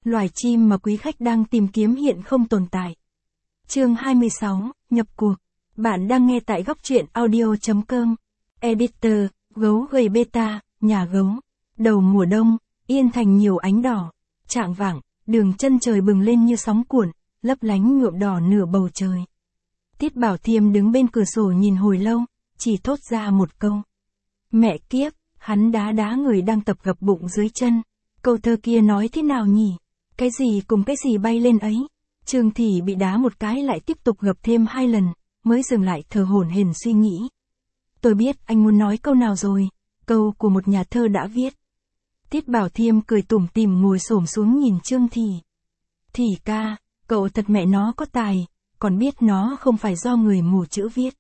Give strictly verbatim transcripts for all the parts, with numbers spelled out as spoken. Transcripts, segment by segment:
loài chim mà quý khách đang tìm kiếm hiện không tồn tại. Chương hai mươi sáu, nhập cuộc. Bạn đang nghe tại góc truyện audio chấm com. Editor, gấu gầy beta, nhà gấu. Đầu mùa đông, yên thành nhiều ánh đỏ. Trạng vạng, đường chân trời bừng lên như sóng cuộn, lấp lánh nhuộm đỏ nửa bầu trời. Tiết Bảo Thiêm đứng bên cửa sổ nhìn hồi lâu, chỉ thốt ra một câu. Mẹ kiếp, hắn đá đá người đang tập gập bụng dưới chân. Câu thơ kia nói thế nào nhỉ? Cái gì cùng cái gì bay lên ấy? Trương Thị bị đá một cái lại tiếp tục gập thêm hai lần, mới dừng lại thở hổn hển suy nghĩ. Tôi biết anh muốn nói câu nào rồi, câu của một nhà thơ đã viết. Tiết Bảo Thiêm cười tủm tỉm ngồi xổm xuống nhìn Trương Thị. Thị ca, cậu thật mẹ nó có tài, còn biết nó không phải do người mù chữ viết.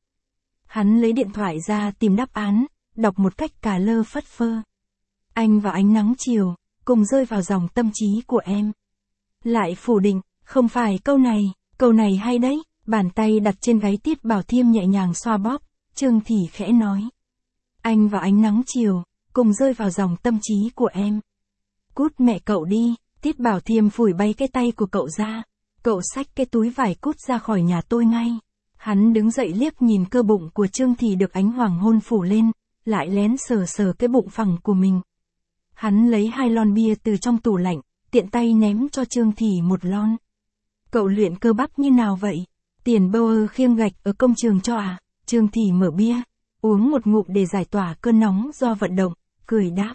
Hắn lấy điện thoại ra tìm đáp án, đọc một cách cà lơ phất phơ. Anh và ánh nắng chiều, cùng rơi vào dòng tâm trí của em. Lại phủ định, không phải câu này, câu này hay đấy, bàn tay đặt trên gáy Tiết Bảo Thiêm nhẹ nhàng xoa bóp, Trương Thị khẽ nói. Anh và ánh nắng chiều, cùng rơi vào dòng tâm trí của em. Cút mẹ cậu đi, Tiết Bảo Thiêm phủi bay cái tay của cậu ra. Cậu xách cái túi vải cút ra khỏi nhà tôi ngay. Hắn đứng dậy liếc nhìn cơ bụng của Trương Thị được ánh hoàng hôn phủ lên, lại lén sờ sờ cái bụng phẳng của mình. Hắn lấy hai lon bia từ trong tủ lạnh, tiện tay ném cho Trương Thị một lon. Cậu luyện cơ bắp như nào vậy? Tiền bơ khiêng gạch ở công trường cho à? Trương Thị mở bia, uống một ngụm để giải tỏa cơn nóng do vận động, cười đáp.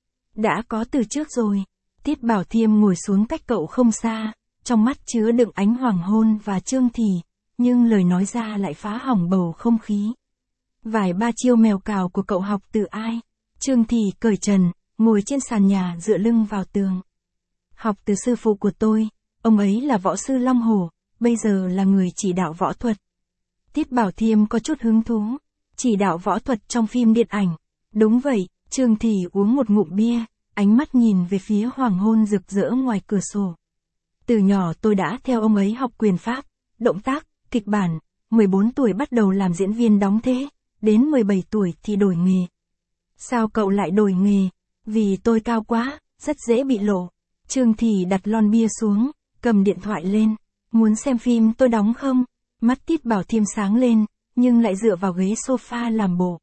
Đã có từ trước rồi. Tiết Bảo Thiêm ngồi xuống cách cậu không xa, trong mắt chứa đựng ánh hoàng hôn và Trương Thị, nhưng lời nói ra lại phá hỏng bầu không khí. Vài ba chiêu mèo cào của cậu học từ ai? Trương Thị cởi trần, ngồi trên sàn nhà dựa lưng vào tường. Học từ sư phụ của tôi, ông ấy là võ sư Long Hổ, bây giờ là người chỉ đạo võ thuật. Tiết Bảo Thiêm có chút hứng thú, chỉ đạo võ thuật trong phim điện ảnh. Đúng vậy, Trương Thị uống một ngụm bia, ánh mắt nhìn về phía hoàng hôn rực rỡ ngoài cửa sổ. Từ nhỏ tôi đã theo ông ấy học quyền pháp, động tác, kịch bản, mười bốn tuổi bắt đầu làm diễn viên đóng thế, đến mười bảy tuổi thì đổi nghề. Sao cậu lại đổi nghề? Vì tôi cao quá, rất dễ bị lộ. Trương Thị đặt lon bia xuống, cầm điện thoại lên. Muốn xem phim tôi đóng không? Mắt Tiết Bảo Thiêm sáng lên, nhưng lại dựa vào ghế sofa làm bộ.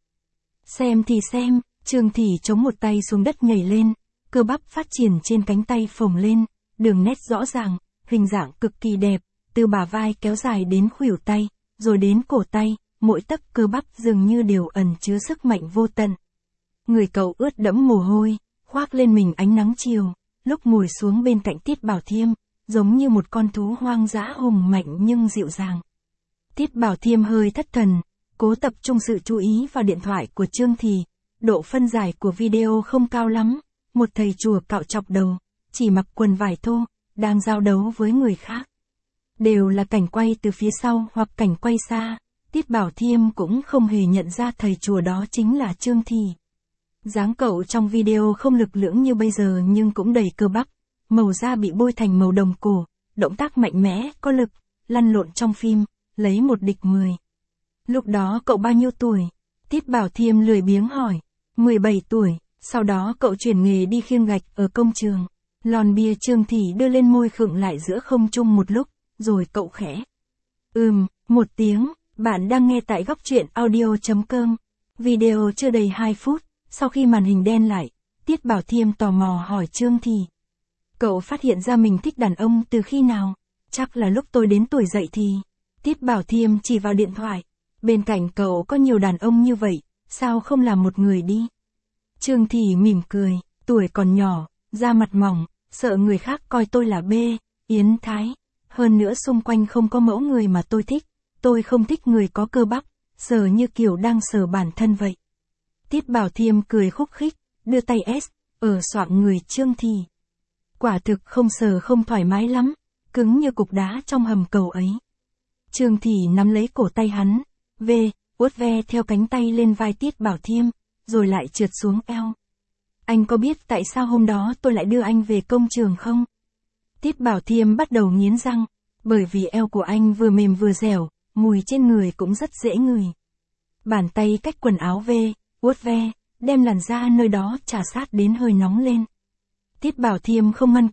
Xem thì xem, Trương Thị chống một tay xuống đất nhảy lên, cơ bắp phát triển trên cánh tay phồng lên, đường nét rõ ràng, hình dạng cực kỳ đẹp, từ bả vai kéo dài đến khuỷu tay, rồi đến cổ tay, mỗi tấc cơ bắp dường như đều ẩn chứa sức mạnh vô tận. Người cậu ướt đẫm mồ hôi, khoác lên mình ánh nắng chiều, lúc ngồi xuống bên cạnh Tiết Bảo Thiêm, giống như một con thú hoang dã hùng mạnh nhưng dịu dàng. Tiết Bảo Thiêm hơi thất thần, cố tập trung sự chú ý vào điện thoại của Trương Thị. Độ phân giải của video không cao lắm, một thầy chùa cạo chọc đầu, chỉ mặc quần vải thô, đang giao đấu với người khác. Đều là cảnh quay từ phía sau hoặc cảnh quay xa, Tiết Bảo Thiêm cũng không hề nhận ra thầy chùa đó chính là Trương Thị. Dáng cậu trong video không lực lưỡng như bây giờ nhưng cũng đầy cơ bắp, màu da bị bôi thành màu đồng cổ, động tác mạnh mẽ, có lực, lăn lộn trong phim, lấy một địch mười. Lúc đó cậu bao nhiêu tuổi? Tiết Bảo Thiêm lười biếng hỏi. mười bảy tuổi, sau đó cậu chuyển nghề đi khiêng gạch ở công trường. Lon bia Trương Thị đưa lên môi khựng lại giữa không trung một lúc, rồi cậu khẽ. Ừm, một tiếng, bạn đang nghe tại góc truyện audio chấm com. Video chưa đầy hai phút, sau khi màn hình đen lại, Tiết Bảo Thiêm tò mò hỏi Trương Thị. Cậu phát hiện ra mình thích đàn ông từ khi nào? Chắc là lúc tôi đến tuổi dậy thì. Tiết Bảo Thiêm chỉ vào điện thoại. Bên cạnh cậu có nhiều đàn ông như vậy, sao không làm một người đi? Trương Thị mỉm cười, tuổi còn nhỏ, da mặt mỏng, sợ người khác coi tôi là bê, yến thái. Hơn nữa xung quanh không có mẫu người mà tôi thích, tôi không thích người có cơ bắp, sờ như kiểu đang sờ bản thân vậy. Tiết Bảo Thiêm cười khúc khích, đưa tay S, ở xoạng người Trương Thị. Quả thực không sờ không thoải mái lắm, cứng như cục đá trong hầm cầu ấy. Trương Thị nắm lấy cổ tay hắn, về, uốt ve theo cánh tay lên vai Tiết Bảo Thiêm, rồi lại trượt xuống eo. Anh có biết tại sao hôm đó tôi lại đưa anh về công trường không? Tiết Bảo Thiêm bắt đầu nghiến răng, bởi vì eo của anh vừa mềm vừa dẻo, mùi trên người cũng rất dễ ngửi. Bàn tay cách quần áo về, uốt ve, đem làn da nơi đó chà sát đến hơi nóng lên. Tiết Bảo Thiêm không ngăn cản,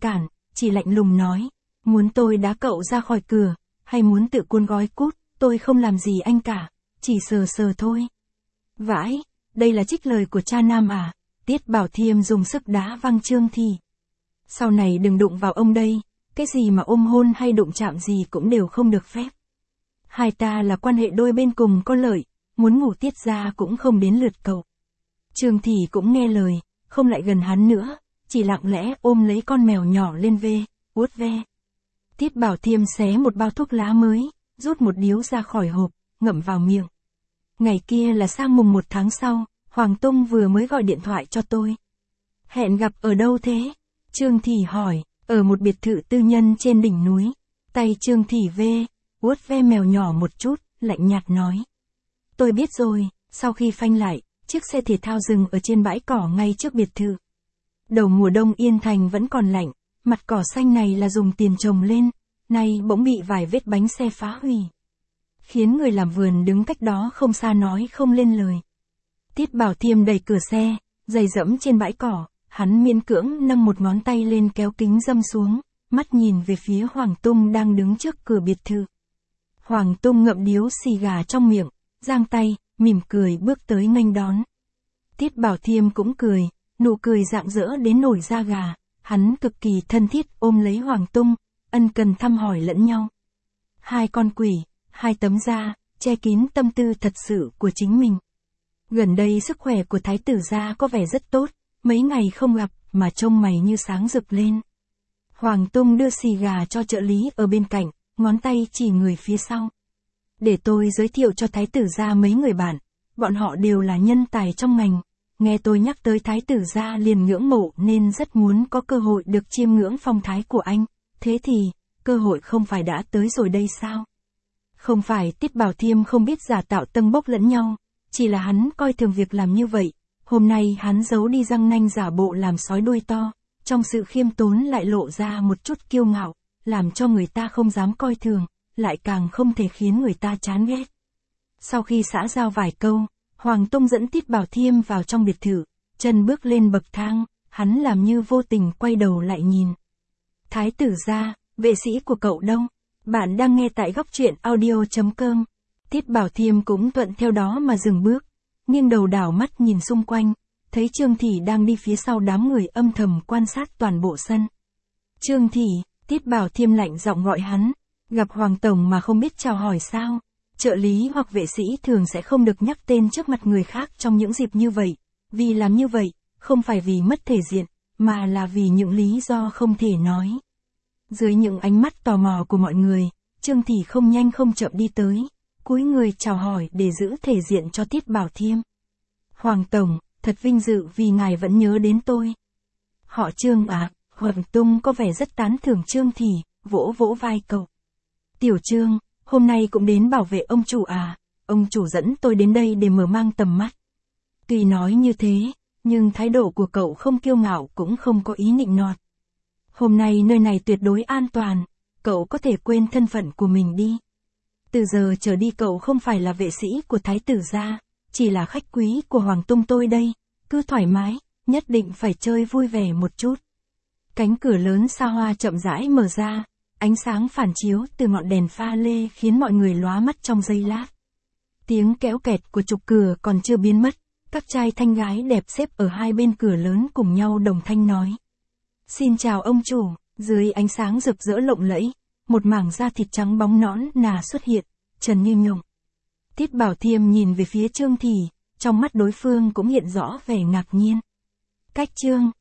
chỉ lạnh lùng nói, muốn tôi đá cậu ra khỏi cửa, hay muốn tự cuốn gói cút, tôi không làm gì anh cả, chỉ sờ sờ thôi. Vãi, đây là trích lời của cha nam à? Tiết Bảo Thiêm dùng sức đá văng Trương Thị. Sau này đừng đụng vào ông đây, cái gì mà ôm hôn hay đụng chạm gì cũng đều không được phép. Hai ta là quan hệ đôi bên cùng có lợi, muốn ngủ Tiết ra cũng không đến lượt cậu. Trương Thị cũng nghe lời, không lại gần hắn nữa, chỉ lặng lẽ ôm lấy con mèo nhỏ lên ve, vuốt ve. Tiết Bảo Thiêm xé một bao thuốc lá mới, rút một điếu ra khỏi hộp, ngậm vào miệng. Ngày kia là sang mùng một tháng sau, Hoàng Tung vừa mới gọi điện thoại cho tôi. Hẹn gặp ở đâu thế? Trương Thị hỏi, ở một biệt thự tư nhân trên đỉnh núi. Tay Trương Thị ve, vuốt ve mèo nhỏ một chút, lạnh nhạt nói. Tôi biết rồi, sau khi phanh lại, chiếc xe thể thao dừng ở trên bãi cỏ ngay trước biệt thự. Đầu mùa đông Yên Thành vẫn còn lạnh, mặt cỏ xanh này là dùng tiền trồng lên, nay bỗng bị vài vết bánh xe phá hủy. Khiến người làm vườn đứng cách đó không xa nói không lên lời. Tiết Bảo Thiêm đẩy cửa xe, giày dẫm trên bãi cỏ, hắn miễn cưỡng nâng một ngón tay lên kéo kính râm xuống, mắt nhìn về phía Hoàng Tung đang đứng trước cửa biệt thự. Hoàng Tung ngậm điếu xì gà trong miệng, giang tay, mỉm cười bước tới nghênh đón. Tiết Bảo Thiêm cũng cười, nụ cười rạng rỡ đến nổi da gà, hắn cực kỳ thân thiết ôm lấy Hoàng Tung, ân cần thăm hỏi lẫn nhau. Hai con quỷ, hai tấm da, che kín tâm tư thật sự của chính mình. Gần đây sức khỏe của thái tử gia có vẻ rất tốt, mấy ngày không gặp mà trông mày như sáng rực lên. Hoàng Tung đưa xì gà cho trợ lý ở bên cạnh, ngón tay chỉ người phía sau. Để tôi giới thiệu cho thái tử gia mấy người bạn, bọn họ đều là nhân tài trong ngành, nghe tôi nhắc tới thái tử gia liền ngưỡng mộ nên rất muốn có cơ hội được chiêm ngưỡng phong thái của anh, thế thì, cơ hội không phải đã tới rồi đây sao? Không phải Tiết Bảo Thiêm không biết giả tạo tâng bốc lẫn nhau, chỉ là hắn coi thường việc làm như vậy, hôm nay hắn giấu đi răng nanh giả bộ làm sói đuôi to, trong sự khiêm tốn lại lộ ra một chút kiêu ngạo, làm cho người ta không dám coi thường, lại càng không thể khiến người ta chán ghét. Sau khi xã giao vài câu, Hoàng Tung dẫn Tiết Bảo Thiêm vào trong biệt thự, chân bước lên bậc thang, hắn làm như vô tình quay đầu lại nhìn. Thái tử gia, vệ sĩ của cậu đâu? Bạn đang nghe tại góc truyện audio chấm com. Tiết Bảo Thiêm cũng thuận theo đó mà dừng bước, nghiêng đầu đảo mắt nhìn xung quanh, thấy Trương Thị đang đi phía sau đám người âm thầm quan sát toàn bộ sân. Trương Thị, Tiết Bảo Thiêm lạnh giọng gọi hắn, gặp Hoàng Tổng mà không biết chào hỏi sao? Trợ lý hoặc vệ sĩ thường sẽ không được nhắc tên trước mặt người khác trong những dịp như vậy, vì làm như vậy, không phải vì mất thể diện, mà là vì những lý do không thể nói. Dưới những ánh mắt tò mò của mọi người, Trương Thị không nhanh không chậm đi tới, cúi người chào hỏi để giữ thể diện cho Tiết Bảo Thiêm. Hoàng Tổng, thật vinh dự vì ngài vẫn nhớ đến tôi. Họ Trương à, Hoàng Tung có vẻ rất tán thưởng Trương Thị, vỗ vỗ vai cậu. Tiểu Trương, hôm nay cũng đến bảo vệ ông chủ à, ông chủ dẫn tôi đến đây để mở mang tầm mắt. Tuy nói như thế, nhưng thái độ của cậu không kiêu ngạo cũng không có ý nịnh nọt. Hôm nay nơi này tuyệt đối an toàn, cậu có thể quên thân phận của mình đi. Từ giờ trở đi cậu không phải là vệ sĩ của thái tử gia, chỉ là khách quý của Hoàng Tung tôi đây, cứ thoải mái, nhất định phải chơi vui vẻ một chút. Cánh cửa lớn xa hoa chậm rãi mở ra, ánh sáng phản chiếu từ ngọn đèn pha lê khiến mọi người lóa mắt trong giây lát. Tiếng kéo kẹt của trục cửa còn chưa biến mất, các trai thanh gái đẹp xếp ở hai bên cửa lớn cùng nhau đồng thanh nói. Xin chào ông chủ, dưới ánh sáng rực rỡ lộng lẫy, một mảng da thịt trắng bóng nõn nà xuất hiện, trần như nhộng. Tiết Bảo Thiêm nhìn về phía Trương Thị, trong mắt đối phương cũng hiện rõ vẻ ngạc nhiên. Cách Trương,